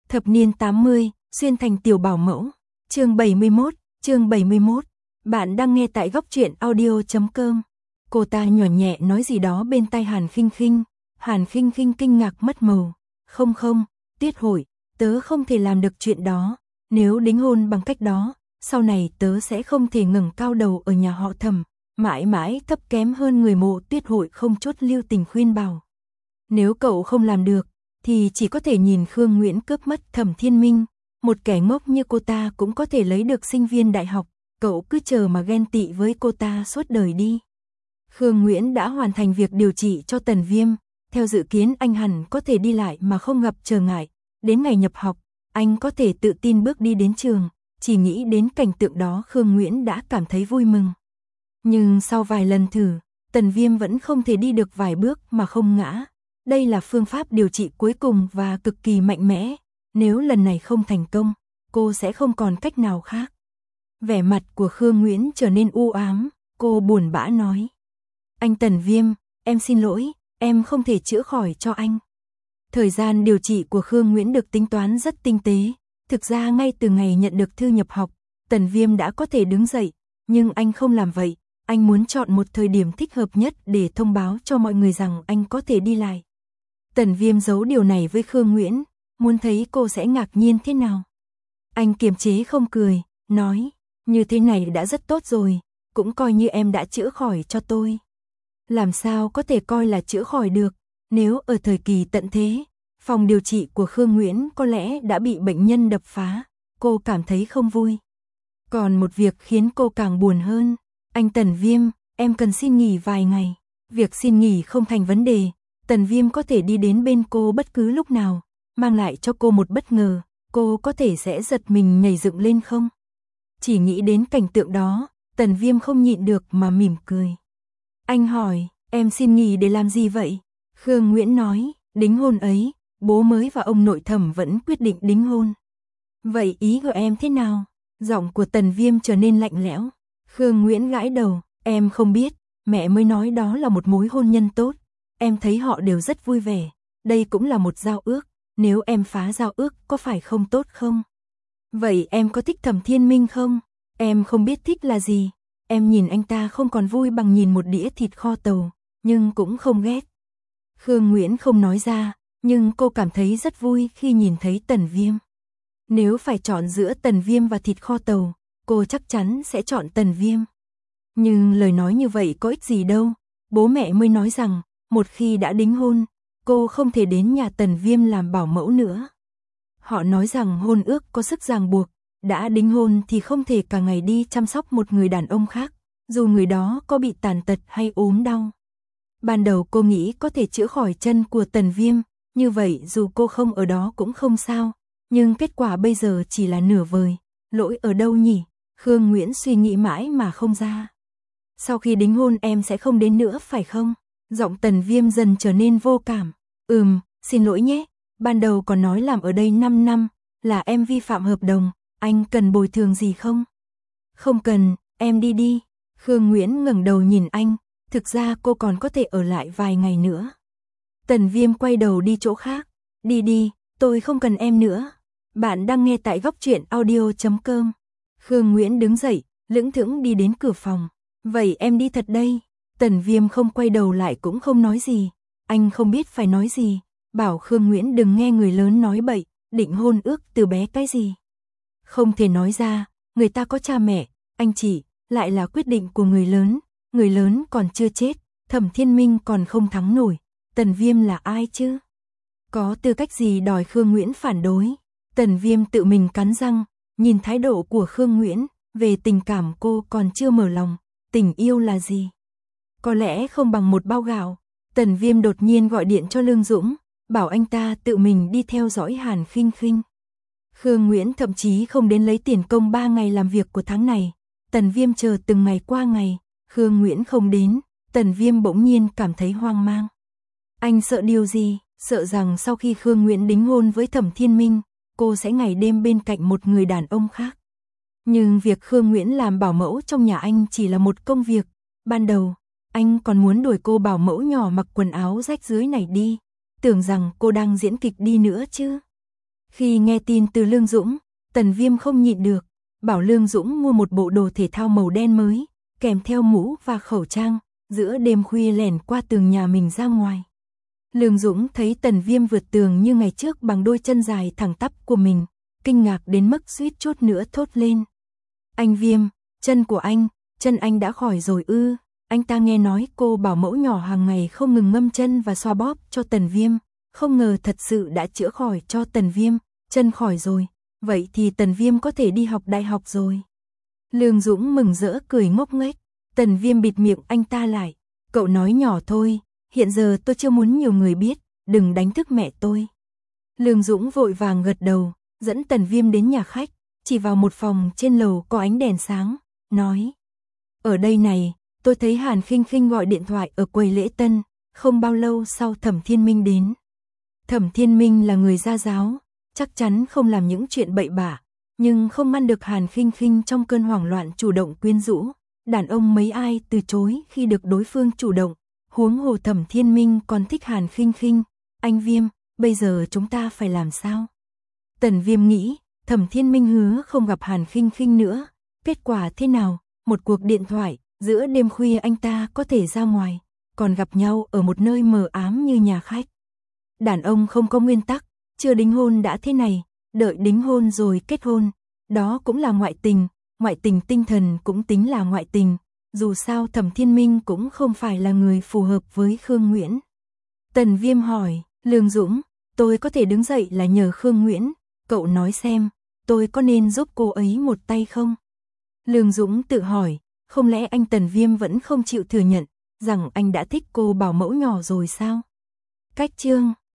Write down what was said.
Thập niên 80, xuyên thành tiểu bảo mẫu. Chương 71. Bạn đang nghe tại góc truyện audio.com. Cô ta nhỏ nhẹ nói gì đó bên tai Hàn Khinh Khinh. Hàn Khinh Khinh kinh ngạc mất màu. Không, Tuyết Hội, tớ không thể làm được chuyện đó. Nếu đính hôn bằng cách đó, sau này tớ sẽ không thể ngẩng cao đầu ở nhà họ Thẩm, mãi mãi thấp kém hơn người mộ. Tuyết Hội không chốt lưu tình khuyên bảo. Nếu cậu không làm được, thì chỉ có thể nhìn Khương Nguyễn cướp mất Thẩm Thiên Minh. Một kẻ ngốc như cô ta cũng có thể lấy được sinh viên đại học, cậu cứ chờ mà ghen tị với cô ta suốt đời đi. Khương Nguyễn đã hoàn thành việc điều trị cho Tần Viêm, theo dự kiến anh hẳn có thể đi lại mà không gặp trở ngại. Đến ngày nhập học, anh có thể tự tin bước đi đến trường, chỉ nghĩ đến cảnh tượng đó Khương Nguyễn đã cảm thấy vui mừng. Nhưng sau vài lần thử, Tần Viêm vẫn không thể đi được vài bước mà không ngã. Đây là phương pháp điều trị cuối cùng và cực kỳ mạnh mẽ. Nếu lần này không thành công, cô sẽ không còn cách nào khác. Vẻ mặt của Khương Nguyễn trở nên u ám, cô buồn bã nói. Anh Tần Viêm, em xin lỗi, em không thể chữa khỏi cho anh. Thời gian điều trị của Khương Nguyễn được tính toán rất tinh tế. Thực ra ngay từ ngày nhận được thư nhập học, Tần Viêm đã có thể đứng dậy, nhưng anh không làm vậy. Anh muốn chọn một thời điểm thích hợp nhất để thông báo cho mọi người rằng anh có thể đi lại. Tần Viêm giấu điều này với Khương Nguyễn, muốn thấy cô sẽ ngạc nhiên thế nào. Anh kiềm chế không cười, nói, như thế này đã rất tốt rồi, cũng coi như em đã chữa khỏi cho tôi. Làm sao có thể coi là chữa khỏi được, nếu ở thời kỳ tận thế, phòng điều trị của Khương Nguyễn có lẽ đã bị bệnh nhân đập phá, cô cảm thấy không vui. Còn một việc khiến cô càng buồn hơn, anh Tần Viêm, em cần xin nghỉ vài ngày. Việc xin nghỉ không thành vấn đề, Tần Viêm có thể đi đến bên cô bất cứ lúc nào, mang lại cho cô một bất ngờ, cô có thể sẽ giật mình nhảy dựng lên không? Chỉ nghĩ đến cảnh tượng đó, Tần Viêm không nhịn được mà mỉm cười. Anh hỏi, em xin nghỉ để làm gì vậy? Khương Nguyễn nói, đính hôn ấy, bố mới và ông nội Thẩm vẫn quyết định đính hôn. Vậy ý của em thế nào? Giọng của Tần Viêm trở nên lạnh lẽo. Khương Nguyễn gãi đầu, em không biết, mẹ mới nói đó là một mối hôn nhân tốt. Em thấy họ đều rất vui vẻ, đây cũng là một giao ước, nếu em phá giao ước có phải không tốt không? Vậy em có thích Thẩm Thiên Minh không? Em không biết thích là gì, em nhìn anh ta không còn vui bằng nhìn một đĩa thịt kho tàu, nhưng cũng không ghét. Khương Nguyễn không nói ra, nhưng cô cảm thấy rất vui khi nhìn thấy Tần Viêm. Nếu phải chọn giữa Tần Viêm và thịt kho tàu, cô chắc chắn sẽ chọn Tần Viêm. Nhưng lời nói như vậy có ích gì đâu, bố mẹ mới nói rằng, một khi đã đính hôn, cô không thể đến nhà Tần Viêm làm bảo mẫu nữa. Họ nói rằng hôn ước có sức ràng buộc, đã đính hôn thì không thể cả ngày đi chăm sóc một người đàn ông khác, dù người đó có bị tàn tật hay ốm đau. Ban đầu cô nghĩ có thể chữa khỏi chân của Tần Viêm, như vậy dù cô không ở đó cũng không sao, nhưng kết quả bây giờ chỉ là nửa vời. Lỗi ở đâu nhỉ? Khương Nguyễn suy nghĩ mãi mà không ra. Sau khi đính hôn em sẽ không đến nữa phải không? Giọng Tần Viêm dần trở nên vô cảm. Xin lỗi nhé, ban đầu còn nói làm ở đây 5 năm, là em vi phạm hợp đồng, anh cần bồi thường gì không? Không cần, em đi đi. Khương Nguyễn ngẩng đầu nhìn anh, thực ra cô còn có thể ở lại vài ngày nữa. Tần Viêm quay đầu đi chỗ khác. Đi, tôi không cần em nữa. Bạn đang nghe tại góc truyện audio.com. Khương Nguyễn đứng dậy, lững thững đi đến cửa phòng. Vậy em đi thật đây. Tần Viêm không quay đầu lại cũng không nói gì. Anh không biết phải nói gì, bảo Khương Nguyễn đừng nghe người lớn nói bậy, định hôn ước từ bé cái gì. Không thể nói ra, người ta có cha mẹ, anh chị, lại là quyết định của người lớn còn chưa chết, Thẩm Thiên Minh còn không thắng nổi, Tần Viêm là ai chứ? Có tư cách gì đòi Khương Nguyễn phản đối? Tần Viêm tự mình cắn răng, nhìn thái độ của Khương Nguyễn, về tình cảm cô còn chưa mở lòng, tình yêu là gì? Có lẽ không bằng một bao gạo. Tần Viêm đột nhiên gọi điện cho Lương Dũng, bảo anh ta tự mình đi theo dõi Hàn Khinh Khinh. Khương Nguyễn thậm chí không đến lấy tiền công 3 ngày làm việc của tháng này. Tần Viêm chờ từng ngày qua ngày, Khương Nguyễn không đến, Tần Viêm bỗng nhiên cảm thấy hoang mang. Anh sợ điều gì? Sợ rằng sau khi Khương Nguyễn đính hôn với Thẩm Thiên Minh, cô sẽ ngày đêm bên cạnh một người đàn ông khác. Nhưng việc Khương Nguyễn làm bảo mẫu trong nhà anh chỉ là một công việc. Ban đầu, anh còn muốn đuổi cô bảo mẫu nhỏ mặc quần áo rách rưới này đi, tưởng rằng cô đang diễn kịch đi nữa chứ. Khi nghe tin từ Lương Dũng, Tần Viêm không nhịn được, bảo Lương Dũng mua một bộ đồ thể thao màu đen mới, kèm theo mũ và khẩu trang, giữa đêm khuya lẻn qua tường nhà mình ra ngoài. Lương Dũng thấy Tần Viêm vượt tường như ngày trước bằng đôi chân dài thẳng tắp của mình, kinh ngạc đến mức suýt chút nữa thốt lên. Anh Viêm, chân anh đã khỏi rồi ư? Anh ta nghe nói cô bảo mẫu nhỏ hàng ngày không ngừng ngâm chân và xoa bóp cho Tần Viêm, không ngờ thật sự đã chữa khỏi cho Tần Viêm, chân khỏi rồi, vậy thì Tần Viêm có thể đi học đại học rồi. Lương Dũng mừng rỡ cười ngốc nghếch, Tần Viêm bịt miệng anh ta lại, cậu nói nhỏ thôi, hiện giờ tôi chưa muốn nhiều người biết, đừng đánh thức mẹ tôi. Lương Dũng vội vàng gật đầu, dẫn Tần Viêm đến nhà khách, chỉ vào một phòng trên lầu có ánh đèn sáng, nói: ở đây này, tôi thấy Hàn Khinh Khinh gọi điện thoại ở quầy lễ tân, không bao lâu sau Thẩm Thiên Minh đến. Thẩm Thiên Minh là người gia giáo, chắc chắn không làm những chuyện bậy bạ, nhưng không ngăn được Hàn Khinh Khinh trong cơn hoảng loạn chủ động quyến rũ, đàn ông mấy ai từ chối khi được đối phương chủ động, huống hồ Thẩm Thiên Minh còn thích Hàn Khinh Khinh. Anh Viêm, bây giờ chúng ta phải làm sao? Tần Viêm nghĩ, Thẩm Thiên Minh hứa không gặp Hàn Khinh Khinh nữa, kết quả thế nào? Một cuộc điện thoại, giữa đêm khuya anh ta có thể ra ngoài, còn gặp nhau ở một nơi mờ ám như nhà khách. Đàn ông không có nguyên tắc, chưa đính hôn đã thế này, đợi đính hôn rồi kết hôn, đó cũng là ngoại tình tinh thần cũng tính là ngoại tình, dù sao Thẩm Thiên Minh cũng không phải là người phù hợp với Khương Nguyễn. Tần Viêm hỏi, Lương Dũng, tôi có thể đứng dậy là nhờ Khương Nguyễn, cậu nói xem, tôi có nên giúp cô ấy một tay không? Lương Dũng tự hỏi, không lẽ anh Tần Viêm vẫn không chịu thừa nhận rằng anh đã thích cô bảo mẫu nhỏ rồi sao? Cách chương